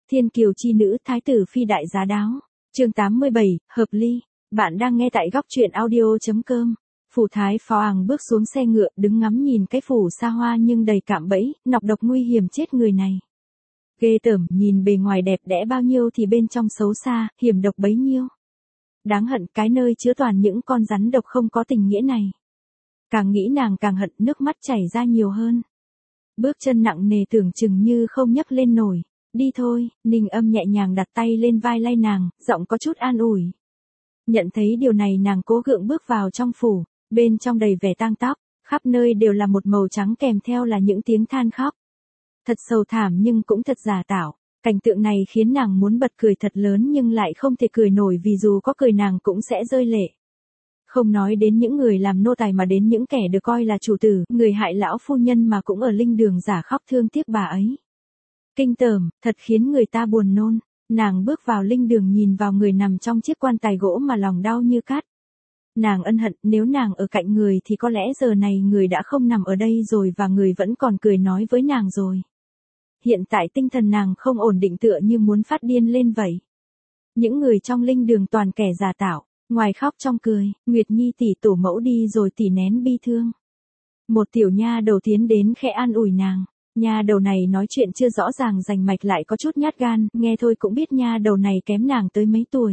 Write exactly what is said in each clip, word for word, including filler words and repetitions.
Thiên kiều chi nữ, thái tử phi đại giá đáo. Chương tám mươi bảy, hợp ly. Bạn đang nghe tại góc truyện audio chấm com. Phủ thái phó àng bước xuống xe ngựa, đứng ngắm nhìn cái phủ xa hoa nhưng đầy cạm bẫy, nọc độc nguy hiểm chết người này. Ghê tởm, nhìn bề ngoài đẹp đẽ bao nhiêu thì bên trong xấu xa, hiểm độc bấy nhiêu. Đáng hận, cái nơi chứa toàn những con rắn độc không có tình nghĩa này. Càng nghĩ nàng càng hận, nước mắt chảy ra nhiều hơn. Bước chân nặng nề tưởng chừng như không nhấc lên nổi. Đi thôi, Ninh Âm nhẹ nhàng đặt tay lên vai lay nàng, giọng có chút an ủi. Nhận thấy điều này nàng cố gượng bước vào trong phủ, bên trong đầy vẻ tang tóc, khắp nơi đều là một màu trắng kèm theo là những tiếng than khóc. Thật sầu thảm nhưng cũng thật giả tạo, cảnh tượng này khiến nàng muốn bật cười thật lớn nhưng lại không thể cười nổi vì dù có cười nàng cũng sẽ rơi lệ. Không nói đến những người làm nô tài mà đến những kẻ được coi là chủ tử, người hại lão phu nhân mà cũng ở linh đường giả khóc thương tiếc bà ấy. Kinh tởm, thật khiến người ta buồn nôn. Nàng bước vào linh đường nhìn vào người nằm trong chiếc quan tài gỗ mà lòng đau như cắt. Nàng ân hận, nếu nàng ở cạnh người thì có lẽ giờ này người đã không nằm ở đây rồi và người vẫn còn cười nói với nàng rồi. Hiện tại tinh thần nàng không ổn định tựa như muốn phát điên lên vậy. Những người trong linh đường toàn kẻ giả tạo, ngoài khóc trong cười, Nguyệt Nhi tỷ tổ mẫu đi rồi tỷ nén bi thương. Một tiểu nha đầu tiến đến khẽ an ủi nàng. Nha đầu này nói chuyện chưa rõ ràng rành mạch lại có chút nhát gan, nghe thôi cũng biết nha đầu này kém nàng tới mấy tuổi.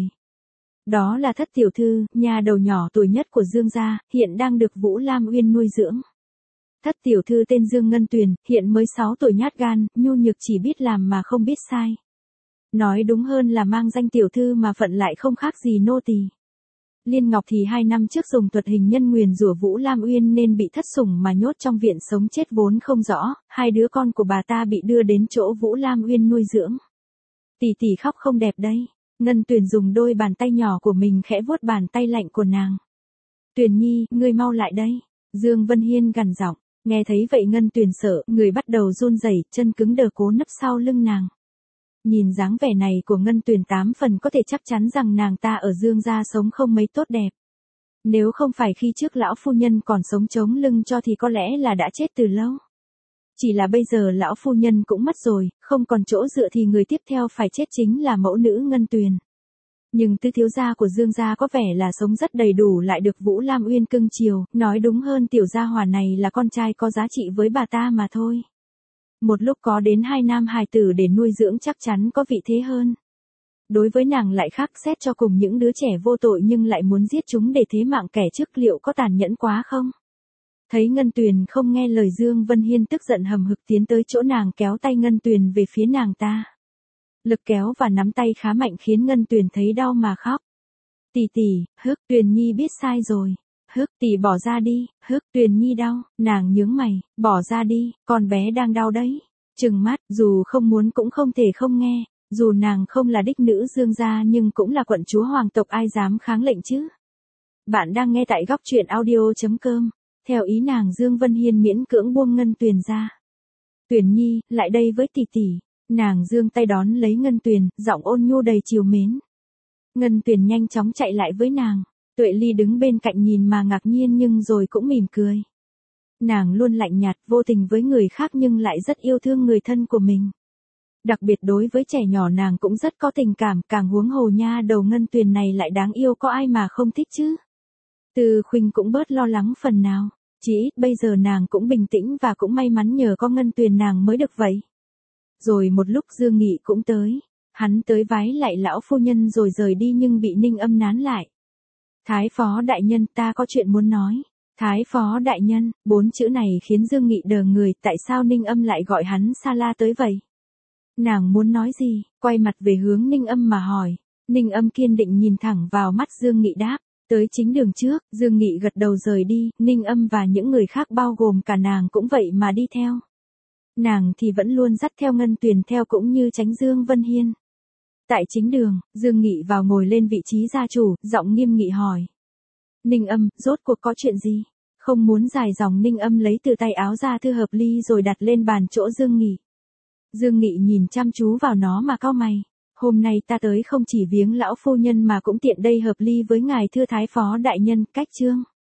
Đó là Thất tiểu thư, nha đầu nhỏ tuổi nhất của Dương gia, hiện đang được Vũ Lam Uyên nuôi dưỡng. Thất tiểu thư tên Dương Ngân Tuyền, hiện mới sáu tuổi, nhát gan, nhu nhược chỉ biết làm mà không biết sai. Nói đúng hơn là mang danh tiểu thư mà phận lại không khác gì nô tỳ. Liên Ngọc thì hai năm trước dùng thuật hình nhân nguyền rủa Vũ Lam Uyên nên bị thất sủng mà nhốt trong viện sống chết vốn không rõ, hai đứa con của bà ta bị đưa đến chỗ Vũ Lam Uyên nuôi dưỡng. Tỷ tỷ khóc không đẹp đấy. Ngân Tuyền dùng đôi bàn tay nhỏ của mình khẽ vuốt bàn tay lạnh của nàng. Tuyền Nhi, ngươi mau lại đây. Dương Vân Hiên gằn giọng, nghe thấy vậy Ngân Tuyền sợ, người bắt đầu run rẩy, chân cứng đờ cố nấp sau lưng nàng. Nhìn dáng vẻ này của Ngân Tuyền tám phần có thể chắc chắn rằng nàng ta ở Dương gia sống không mấy tốt đẹp. Nếu không phải khi trước lão phu nhân còn sống chống lưng cho thì có lẽ là đã chết từ lâu. Chỉ là bây giờ lão phu nhân cũng mất rồi, không còn chỗ dựa thì người tiếp theo phải chết chính là mẫu nữ Ngân Tuyền. Nhưng tứ thiếu gia của Dương gia có vẻ là sống rất đầy đủ lại được Vũ Lam Uyên cưng chiều, nói đúng hơn tiểu gia hỏa này là con trai có giá trị với bà ta mà thôi. Một lúc có đến hai nam hài tử để nuôi dưỡng chắc chắn có vị thế hơn. Đối với nàng lại khác xét cho cùng những đứa trẻ vô tội nhưng lại muốn giết chúng để thế mạng kẻ trước liệu có tàn nhẫn quá không? Thấy Ngân Tuyền không nghe lời Dương Vân Hiên tức giận hầm hực tiến tới chỗ nàng kéo tay Ngân Tuyền về phía nàng ta. Lực kéo và nắm tay khá mạnh khiến Ngân Tuyền thấy đau mà khóc. Tỷ tỷ, hức, Tuyền Nhi biết sai rồi. Hức, tỷ bỏ ra đi, hức, Tuyền Nhi đau, nàng nhướng mày, bỏ ra đi, con bé đang đau đấy. Trừng mắt, dù không muốn cũng không thể không nghe, dù nàng không là đích nữ Dương gia nhưng cũng là quận chúa hoàng tộc ai dám kháng lệnh chứ. Bạn đang nghe tại góc truyện audio chấm com, theo ý nàng Dương Vân Hiên miễn cưỡng buông Ngân Tuyền ra. Tuyền Nhi, lại đây với tỷ tỷ, nàng giương tay đón lấy Ngân Tuyền, giọng ôn nhu đầy trìu mến. Ngân Tuyền nhanh chóng chạy lại với nàng. Tuệ Ly đứng bên cạnh nhìn mà ngạc nhiên nhưng rồi cũng mỉm cười. Nàng luôn lạnh nhạt vô tình với người khác nhưng lại rất yêu thương người thân của mình. Đặc biệt đối với trẻ nhỏ nàng cũng rất có tình cảm, càng huống hồ nha đầu Ngân Tuyền này lại đáng yêu, có ai mà không thích chứ. Từ Khuynh cũng bớt lo lắng phần nào, chỉ ít bây giờ nàng cũng bình tĩnh và cũng may mắn nhờ có Ngân Tuyền nàng mới được vậy. Rồi một lúc Dương Nghị cũng tới, hắn tới vái lại lão phu nhân rồi rời đi nhưng bị Ninh Âm nán lại. Thái phó đại nhân, ta có chuyện muốn nói. Thái phó đại nhân, bốn chữ này khiến Dương Nghị đờ người, tại sao Ninh Âm lại gọi hắn Sa La tới vậy? Nàng muốn nói gì, quay mặt về hướng Ninh Âm mà hỏi. Ninh Âm kiên định nhìn thẳng vào mắt Dương Nghị đáp, tới chính đường trước, Dương Nghị gật đầu rời đi, Ninh Âm và những người khác bao gồm cả nàng cũng vậy mà đi theo. Nàng thì vẫn luôn dắt theo Ngân Tuyền theo cũng như tránh Dương Vân Hiên. Tại chính đường, Dương Nghị vào ngồi lên vị trí gia chủ, giọng nghiêm nghị hỏi. Ninh Âm, rốt cuộc có chuyện gì? Không muốn dài dòng Ninh Âm lấy từ tay áo ra thư hợp ly rồi đặt lên bàn chỗ Dương Nghị. Dương Nghị nhìn chăm chú vào nó mà cau mày. Hôm nay ta tới không chỉ viếng lão phu nhân mà cũng tiện đây hợp ly với ngài thưa thái phó đại nhân, cách chương.